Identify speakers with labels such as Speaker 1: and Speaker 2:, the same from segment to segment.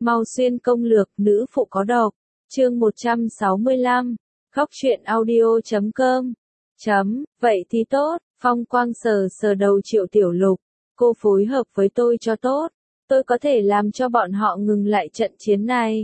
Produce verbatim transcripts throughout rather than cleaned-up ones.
Speaker 1: Mau xuyên công lược, nữ phụ có độc. Chương một trăm sáu mươi lăm. Góc truyện audio chấm com. Chấm, vậy thì tốt. Phong Quang sờ sờ đầu Triệu Tiểu Lục. Cô phối hợp với tôi cho tốt. Tôi có thể làm cho bọn họ ngừng lại trận chiến này.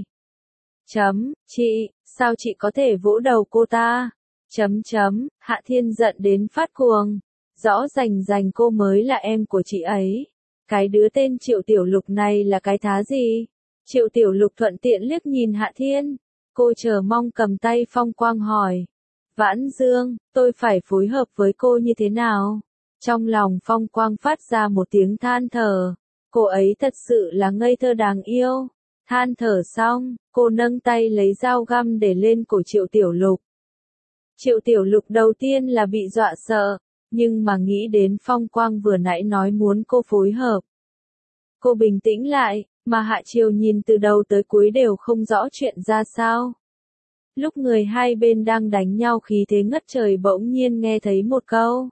Speaker 1: Chấm, chị, sao chị có thể vỗ đầu cô ta? Chấm chấm, Hạ Thiên giận đến phát cuồng. Rõ rành rành cô mới là em của chị ấy. Cái đứa tên Triệu Tiểu Lục này là cái thá gì? Triệu Tiểu Lục thuận tiện liếc nhìn Hạ Thiên. Cô chờ mong cầm tay Phong Quang hỏi. Vãn Dương, tôi phải phối hợp với cô như thế nào? Trong lòng Phong Quang phát ra một tiếng than thở. Cô ấy thật sự là ngây thơ đáng yêu. Than thở xong, cô nâng tay lấy dao găm để lên cổ Triệu Tiểu Lục. Triệu Tiểu Lục đầu tiên là bị dọa sợ, nhưng mà nghĩ đến Phong Quang vừa nãy nói muốn cô phối hợp. Cô bình tĩnh lại, mà Hạ Triều nhìn từ đầu tới cuối đều không rõ chuyện ra sao. Lúc người hai bên đang đánh nhau khí thế ngất trời bỗng nhiên nghe thấy một câu.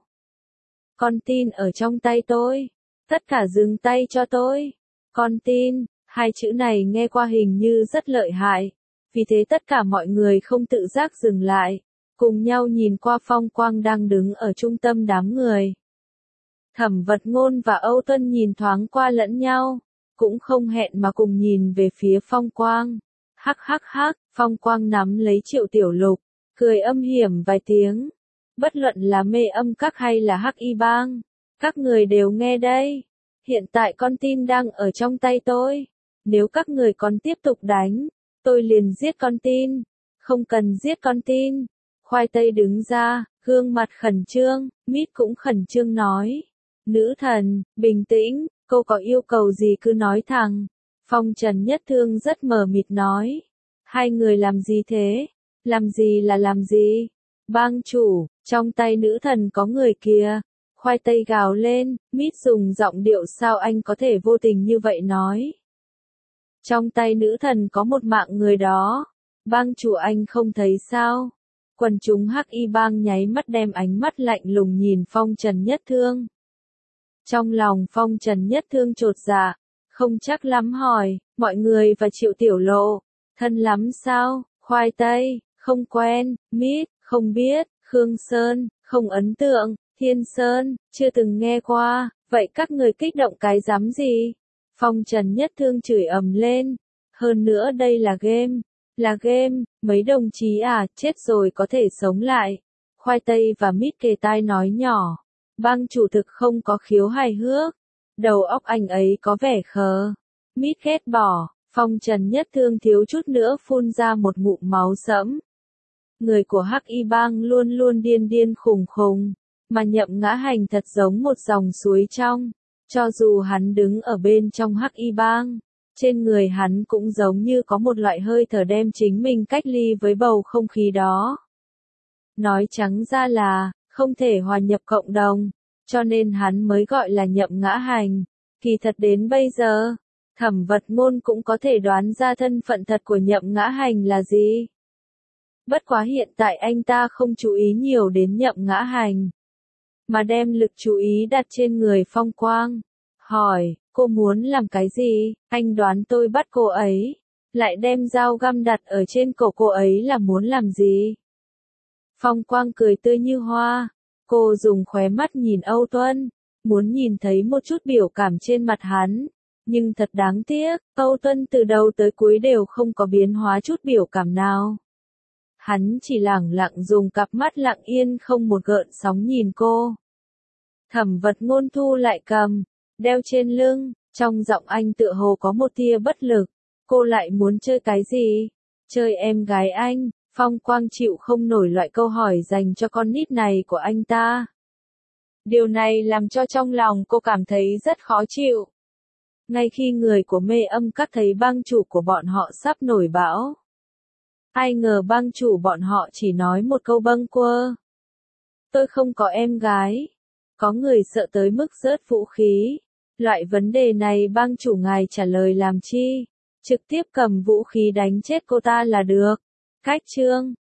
Speaker 1: Con tin ở trong tay tôi. Tất cả dừng tay cho tôi. Con tin, hai chữ này nghe qua hình như rất lợi hại. Vì thế tất cả mọi người không tự giác dừng lại. Cùng nhau nhìn qua Phong Quang đang đứng ở trung tâm đám người. Thẩm Vật Ngôn và Âu Tuân nhìn thoáng qua lẫn nhau. Cũng không hẹn mà cùng nhìn về phía Phong Quang. Hắc hắc hắc, Phong Quang nắm lấy Triệu Tiểu Lục, cười âm hiểm vài tiếng. Bất luận là mê âm các hay là Hắc Y Bang, các người đều nghe đây. Hiện tại con tin đang ở trong tay tôi. Nếu các người còn tiếp tục đánh, tôi liền giết con tin. Không cần giết con tin. Khoai tây đứng ra, gương mặt khẩn trương, Mít cũng khẩn trương nói. Nữ thần, bình tĩnh, cô có yêu cầu gì cứ nói thẳng. Phong Trần Nhất Thương rất mờ mịt nói. Hai người làm gì thế? Làm gì là làm gì? Bang chủ, trong tay nữ thần có người kìa. Khoai tây gào lên, Mít dùng giọng điệu sao anh có thể vô tình như vậy nói. Trong tay nữ thần có một mạng người đó. Bang chủ anh không thấy sao? Quần chúng Hắc Y Bang nháy mắt đem ánh mắt lạnh lùng nhìn Phong Trần Nhất Thương. Trong lòng Phong Trần Nhất Thương chột dạ, không chắc lắm hỏi, mọi người và Triệu Tiểu Lộ, thân lắm sao? Khoai tây, không quen, Mít, không biết, Khương Sơn, không ấn tượng, Thiên Sơn, chưa từng nghe qua, vậy các người kích động cái dám gì? Phong Trần Nhất Thương chửi ầm lên, hơn nữa đây là game, là game, mấy đồng chí à, chết rồi có thể sống lại. Khoai tây và Mít kề tai nói nhỏ, bang chủ thực không có khiếu hài hước, đầu óc anh ấy có vẻ khờ. Mít ghét bỏ, Phong Trần Nhất Thương thiếu chút nữa phun ra một ngụm máu sẫm. Người của Hắc Y Bang luôn luôn điên điên khùng khùng, mà Nhậm Ngã Hành thật giống một dòng suối trong. Cho dù hắn đứng ở bên trong Hắc Y Bang, trên người hắn cũng giống như có một loại hơi thở đem chính mình cách ly với bầu không khí đó. Nói trắng ra là, không thể hòa nhập cộng đồng, cho nên hắn mới gọi là Nhậm Ngã Hành. Kỳ thật đến bây giờ, Thẩm Vật Ngôn cũng có thể đoán ra thân phận thật của Nhậm Ngã Hành là gì. Bất quá hiện tại anh ta không chú ý nhiều đến Nhậm Ngã Hành, mà đem lực chú ý đặt trên người Phong Quang. Hỏi, cô muốn làm cái gì? Anh đoán tôi bắt cô ấy, lại đem dao găm đặt ở trên cổ cô ấy là muốn làm gì? Phong Quang cười tươi như hoa. Cô dùng khóe mắt nhìn Âu Tuân, muốn nhìn thấy một chút biểu cảm trên mặt hắn. Nhưng thật đáng tiếc, Âu Tuân từ đầu tới cuối đều không có biến hóa chút biểu cảm nào. Hắn chỉ lẳng lặng dùng cặp mắt lặng yên không một gợn sóng nhìn cô. Thẩm Vật Ngôn thu lại cầm, đeo trên lưng, trong giọng anh tựa hồ có một tia bất lực. Cô lại muốn chơi cái gì? Chơi em gái anh. Phong Quang chịu không nổi loại câu hỏi dành cho con nít này của anh ta. Điều này làm cho trong lòng cô cảm thấy rất khó chịu. Ngay khi người của mê âm các thấy bang chủ của bọn họ sắp nổi bão. Ai ngờ bang chủ bọn họ chỉ nói một câu bâng quơ. Tôi không có em gái. Có người sợ tới mức rớt vũ khí. Loại vấn đề này bang chủ ngài trả lời làm chi? Trực tiếp cầm vũ khí đánh chết cô ta là được. Cách chương,